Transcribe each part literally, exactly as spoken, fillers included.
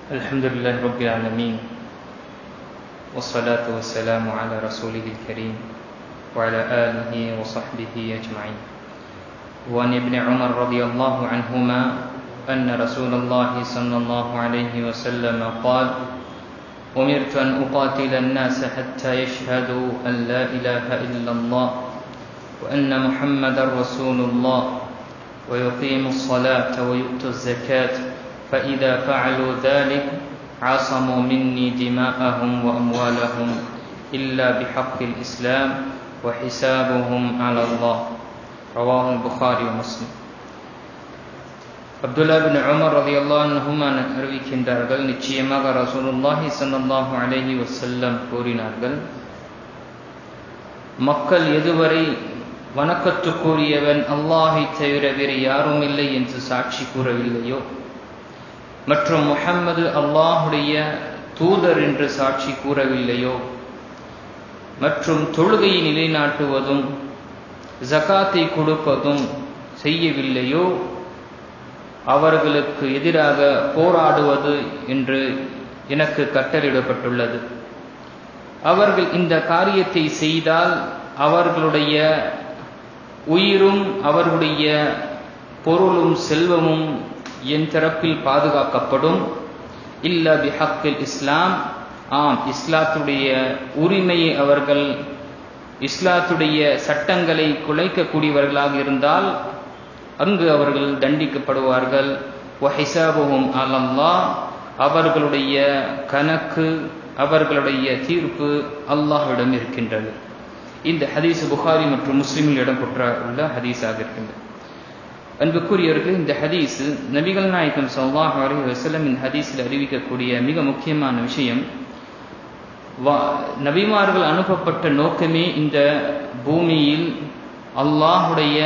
Alhamdulillah Rabbil Alameen. Wassalatu wassalamu ala rasulihil kareem wa ala alihi wa sahbihi ajma'in. Wa an ibn Umar radiyallahu anhuma anna Rasulullah sallallahu alayhi wa sallam qala umirtu an uqatila an-nasa hatta yashhadu an la ilaha illa Allah wa anna Muhammadar Rasulullah wa yuqimu as-salata wa yu'tu az-zakata فإذا فعلوا ذلك عصموا مني دماءهم وأموالهم إلا بحق الإسلام وحسابهم على الله. رواه البخاري ومسلم. அப்துல்லா பின் உமர் ரலியல்லாஹு அன்ஹுமா அறிவிக்கின்றார்கள், நிச்சயமாக ரசூலுல்லாஹி ஸல்லல்லாஹு அலைஹி வஸல்லம் கூறினார்கள், மக்கள் எதுவரை வணக்கத்துக்குரியவன் அல்லாஹை தவிர வேறு யாரும் இல்லை என்று சாட்சி கூறவில்லையோ மற்றும் முஹம்மது அல்லாஹுடைய தூதர் என்று சாட்சி கூறவில்லையோ மற்றும் தொழுகையை நிலைநாட்டுவதும் ஜகாத்தை கொடுப்பதும் செய்யவில்லையோ அவர்களுக்கு எதிராக போராடுவது என்று எனக்கு கட்டளையிடப்பட்டுள்ளது. அவர்கள் இந்த காரியத்தை செய்தால் அவர்களுடைய உயிரும் அவர்களுடைய பொருளும் செல்வமும் என் தரப்பில் பாதுகாக்கப்படும். இல்லா பிஹக்கில் இஸ்லாம், ஆம் இஸ்லாத்துடைய உரிமையை அவர்கள் இஸ்லாத்துடைய சட்டங்களை குலைக்கக்கூடியவர்களாக இருந்தால் அங்கு அவர்கள் தண்டிக்கப்படுவார்கள். வஹிசாபுஹும் அலல்லாஹ், அவர்களுடைய கணக்கு அவர்களுடைய தீர்ப்பு அல்லாஹ்விடம் இருக்கின்றது. இந்த ஹதீஸ் புகாரி மற்றும் முஸ்லிமில் இடம்பெற்றுள்ள ஹதீஸாக இருக்கின்றது. அன்புக்குரியவர்களே, இந்த ஹதீஸ் நபிகள் நாயகம் ஸல்லல்லாஹு அலைஹி வஸல்லமின் ஹதீஸில் அறிவிக்கக்கூடிய மிக முக்கியமான விஷயம். நபிமார்கள் அனுப்பப்பட்ட நோக்கமே இந்த பூமியில் அல்லாஹுடைய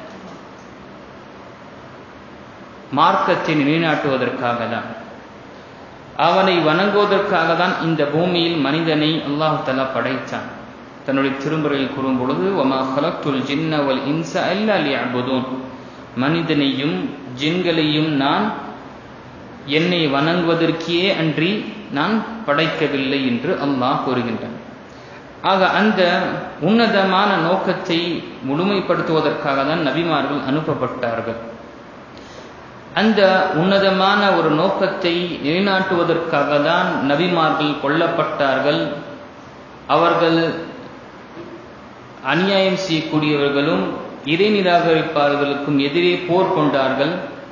மார்க்கத்தை நிலைநாட்டுவதற்காக தான், அவனை வணங்குவதற்காக தான் இந்த பூமியில் மனிதனை அல்லாஹ் தஆலா படைத்தான். தன்னுடைய திருமறையில் கூறும் பொழுது, வமா ஹலக்துல் ஜின்ன வல் இன்ஸ இல்லா லியஅ்புதூன், மனிதனையும் ஜின்களையும் நான் என்னை வணங்குவதற்கே அன்றி நான் படைக்கவில்லை என்று அல்லாஹ் கூறுகின்றான். ஆக அந்த உன்னதமான நோக்கத்தை முழுமைப்படுத்துவதற்காக தான் நபிமார்கள் அனுப்பப்பட்டார்கள். அந்த உன்னதமான ஒரு நோக்கத்தை நிலைநாட்டுவதற்காக தான் நபிமார்கள் கொல்லப்பட்டார்கள். அவர்கள் அநியாயம் செய்யக்கூடியவர்களும் இறை நிராகரிப்பாளர்களுக்கும் எதிரே போர் கொண்டார்கள்.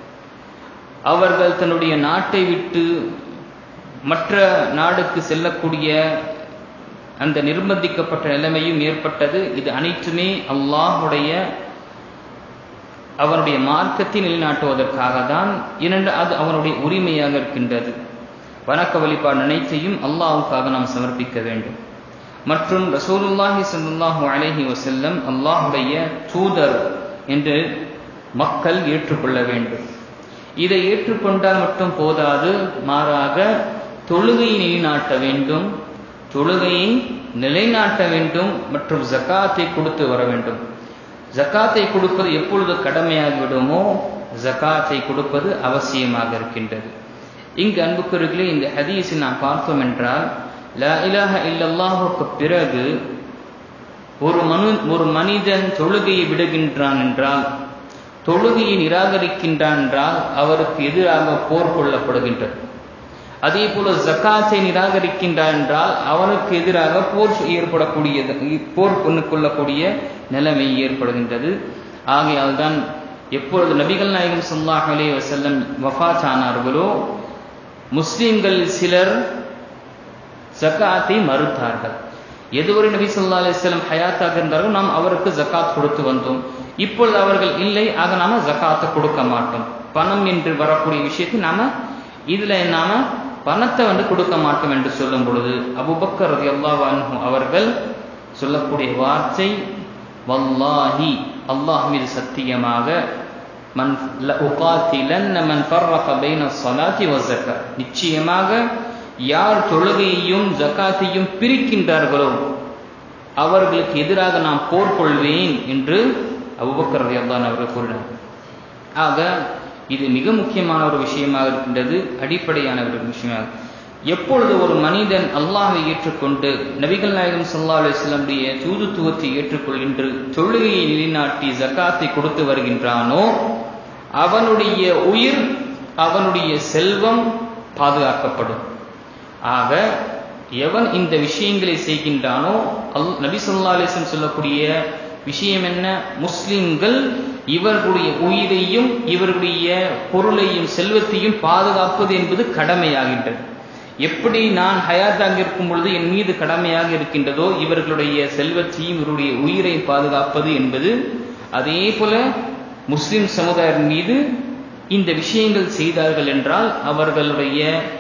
அவர்கள் தன்னுடைய நாட்டை விட்டு மற்ற நாடுக்கு செல்லக்கூடிய அந்த நிர்பந்திக்கப்பட்ட நிலைமையும் ஏற்பட்டது. இது அனைத்துமே அல்லாஹுடைய அவனுடைய மார்க்கத்தை நிலைநாட்டுவதற்காக தான். இரண்டு, அது அவனுடைய உரிமையாக இருக்கின்றது. வணக்க வழிபாடு அனைத்தையும் அல்லாஹ்வுக்காக நாம் சமர்ப்பிக்க வேண்டும். மற்றும் ரசூலுல்லாஹி ஸல்லல்லாஹு அலைஹி வஸல்லம் அல்லாஹுடைய தூதர் என்று மக்கள் ஏற்றுக்கொள்ள வேண்டும். இதை ஏற்றுக்கொண்டால் மட்டும் போதாது, மாறாக தொழுகையை நிலைநாட்ட வேண்டும், தொழுகையை நிலைநாட்ட வேண்டும் மற்றும் ஜகாத்தை கொடுத்து வர வேண்டும். ஜகாத்தை கொடுப்பது எப்பொழுது கடமையாகிவிடுமோ ஜகாத்தை கொடுப்பது அவசியமாக இருக்கின்றது. இங்கு அன்புக்குரியவர்களே, இந்த ஹதீஸை நாம் பார்த்தோம் என்றால், லா இலாஹ இல்லல்லாஹுக்கு பிறகு ஒரு மனு ஒரு மனிதன் தொழுகையை விடுகின்றான் என்றால், தொழுகையை நிராகரிக்கின்றான் என்றால் அவருக்கு எதிராக போர் கொள்ளப்படுகின்றது. அதே போல ஜகாத்தை நிராகரிக்கின்றான் என்றால் அவனுக்கு எதிராக போர் ஏற்படக்கூடிய போர் கொள்ளக்கூடிய நிலைமை ஏற்படுகின்றது. ஆகையால் தான் எப்பொழுது நபிகள் நாயகம் ஸல்லல்லாஹு அலைஹி வஸல்லம் வஃபாத் ஆனார்களோ முஸ்லிம்கள் சிலர் ஜகாத்தை மறுத்தார்கள். எதுவரை நபி ஸல்லல்லாஹு அலைஹி வஸல்லம் ஹயாத்தாக இருந்தார்களோ நாம் அவருக்கு ஜகாத் கொடுத்து வந்தோம். இப்பொழுது அவர்கள் இல்லை, ஆக நாம ஜகாத்தை கொடுக்க மாட்டோம். பணம் என்று வரக்கூடிய விஷயத்தை நாம இதுல நாம பணத்தை வந்து கொடுக்க மாட்டோம் என்று சொல்லும் பொழுது அபூபக்கர் ரலியல்லாஹு அன்ஹு அவர்கள் சொல்லக்கூடிய வார்த்தை, வல்லாஹி, அல்லாஹ் மீது சத்தியமாக, மன் லஉகாத்திலன்ன மன் ஃபர்ரக பைன ஸலாத்தி வஸகாத், நிச்சயமாக யார் தொழுகையையும் ஜகாத்தையும் பிரிக்கின்றார்களோ அவர்களுக்கு எதிராக நான் போர் கொள்வேன் என்று அபூபக்கர் ரலியல்லாஹு அன்ஹு அவர்கள் கூறினார். ஆக இது மிக முக்கியமான ஒரு விஷயமாக இருக்கின்றது, அடிப்படையான ஒரு விஷயமாக. எப்பொழுது ஒரு மனிதன் அல்லாஹ்வை ஏற்றுக்கொண்டு நபிகள் நாயகம் ஸல்லல்லாஹு அலைஹி வஸல்லம் தூதுத்துவத்தை ஏற்றுக்கொள்கின்ற தொழுகையை நிலைநாட்டி ஜகாத்தை கொடுத்து வருகின்றானோ அவனுடைய உயிர் அவனுடைய செல்வம் பாதுகாக்கப்படும். ஆக எவன் இந்த விஷயங்களை செய்கின்றானோ அல் நபி ஸல்லல்லாஹு அலைஹி வஸல்லம் சொல்லக்கூடிய விஷயம் என்ன, முஸ்லிம்கள் இவர்களுடைய உயிரையும் இவர்களுடைய பொருளையும் செல்வத்தையும் பாதுகாப்பது என்பது கடமையாகின்றது. எப்படி நான் ஹயாத்தாக இருக்கும் பொழுது என் மீது கடமையாக இருக்கின்றதோ இவர்களுடைய செல்வத்தையும் இவருடைய உயிரை பாதுகாப்பது என்பது, அதே போல முஸ்லிம் சமுதாயம் மீது இந்த விஷயங்கள் செய்தார்கள் என்றால் அவர்களுடைய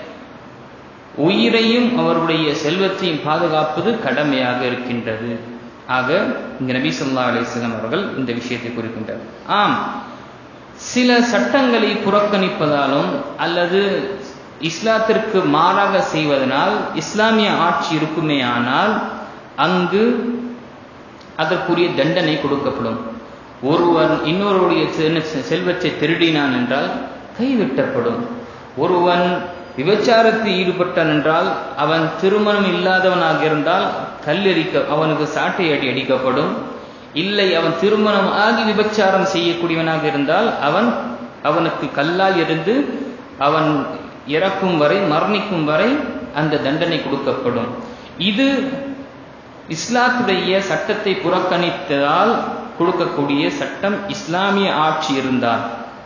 உயிரையும் அவர்களுடைய செல்வத்தையும் பாதுகாப்பது கடமையாக இருக்கின்றது. ஆக இங்கு நபி ஸல்லல்லாஹு அலைஹி வஸல்லம் அவர்கள் இந்த விஷயத்தை குறிக்கின்றார். ஆம், சில சட்டங்களை புறக்கணிப்பதாலும் அல்லது இஸ்லாத்திற்கு மாறாக செய்வதனால் இஸ்லாமிய ஆட்சி இருக்குமே ஆனால் அங்கு அதற்குரிய தண்டனை கொடுக்கப்படும். ஒருவன் இன்னொருடைய செல்வத்தை திருடினான் என்றால் கைவிட்டப்படும். ஒருவன் விபச்சாரத்தில் ஈடுபட்டான் என்றால் அவன் திருமணம் இல்லாதவனாக இருந்தால் கல்லெறிக்க அவனுக்கு சாட்டை அடி அடிக்கப்படும். இல்லை அவன் திருமணம் ஆகி விபச்சாரம் செய்யக்கூடியவனாக இருந்தால் அவன் அவனுக்கு கல்லால் எறிந்து அவன் இறக்கும் வரை மரணிக்கும் வரை அந்த தண்டனை கொடுக்கப்படும். இது இஸ்லாத்துடைய சட்டத்தை புறக்கணித்ததால் கொடுக்கக்கூடிய சட்டம். இஸ்லாமிய ஆட்சி இருந்தால்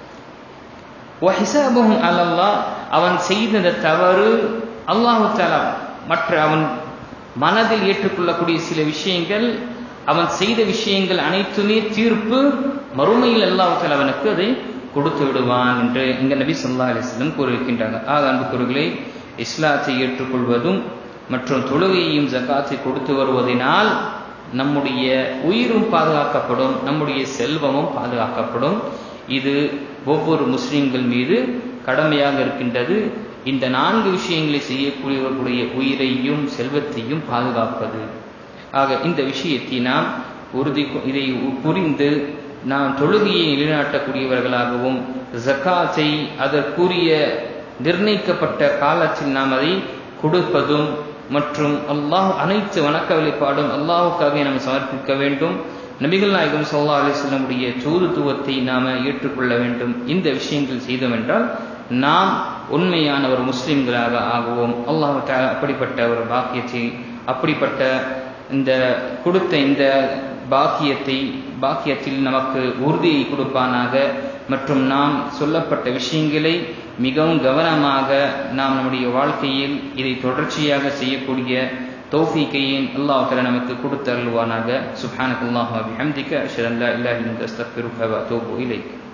வஹிசாபுஹும் அலல்லாஹ், அவன் செய்த தவறு அல்லாஹ் தஆலா மற்ற அவன் மனதில் ஏற்றுக்கொள்ளக்கூடிய சில விஷயங்கள், அவன் செய்த விஷயங்கள் அனைத்துமே தீர்ப்பு மறுமையில் அல்லாஹ் தஆலா அவனுக்கு அதை கொடுத்து விடுவான் என்று இங்க நபி ஸல்லல்லாஹு அலைஹி வஸல்லம் கூறியிருக்கின்றாங்க. ஆக அன்புக்குரியவர்களே, இஸ்லாத்தை ஏற்றுக்கொள்வதும் மற்றும் தொழுகையையும் ஜகாத்தை கொடுத்து வருவதனால் நம்முடைய உயிரும் பாதுகாக்கப்படும், நம்முடைய செல்வமும் பாதுகாக்கப்படும். இது ஒவ்வொரு முஸ்லிம்கள் மீது கடமையாக இருக்கின்றது. இந்த நான்கு விஷயங்களை செய்யக்கூடியவர்களுடைய உயிரையும் செல்வத்தையும் பாதுகாப்பது. ஆக இந்த விஷயத்தை நாம் உறுதி இதை புரிந்து நாம் தொழுகையை நிலைநாட்டக்கூடியவர்களாகவும் ஜகாத்தை அதற்குரிய நிர்ணயிக்கப்பட்ட காலத்தில் நாம் அதை கொடுப்பதும் மற்றும் அல்லாஹ் அனைத்து வணக்க வழிபாடும் அல்லாஹுக்காக நாம் சமர்ப்பிக்க வேண்டும். நபிகள் நாயகம் ஸல்லல்லாஹு அலைஹி வஸல்லம் உடைய தூதுத்துவத்தை நாம் ஏற்றுக்கொள்ள வேண்டும். இந்த விஷயங்கள் செய்தோம் என்றால் நாம் உண்மையான ஒரு முஸ்லிம்களாக ஆகுவோம். அல்லாஹ் தஆலா அப்படிப்பட்ட ஒரு பாக்கியத்தை, அப்படிப்பட்ட இந்த கொடுத்த இந்த பாக்கியத்தை பாக்கியத்தில் நமக்கு உறுதியை கொடுப்பானாக. மற்றும் நாம் சொல்லப்பட்ட விஷயங்களை மிகவும் கவனமாக நாம் நம்முடைய வாழ்க்கையில் இதை தொடர்ச்சியாக செய்யக்கூடிய தௌஃபீக்கையும் அல்லாஹ் தஆலா நமக்கு கொடுத்தருள்வானாக. சுப்ஹானக்கல்லாஹு வ பிஹம்திக அஷ்ஹது அன் லா இலாஹா இல்லா அன்த அஸ்தக்ஃபிருக வ அத்தூபு இலைக்.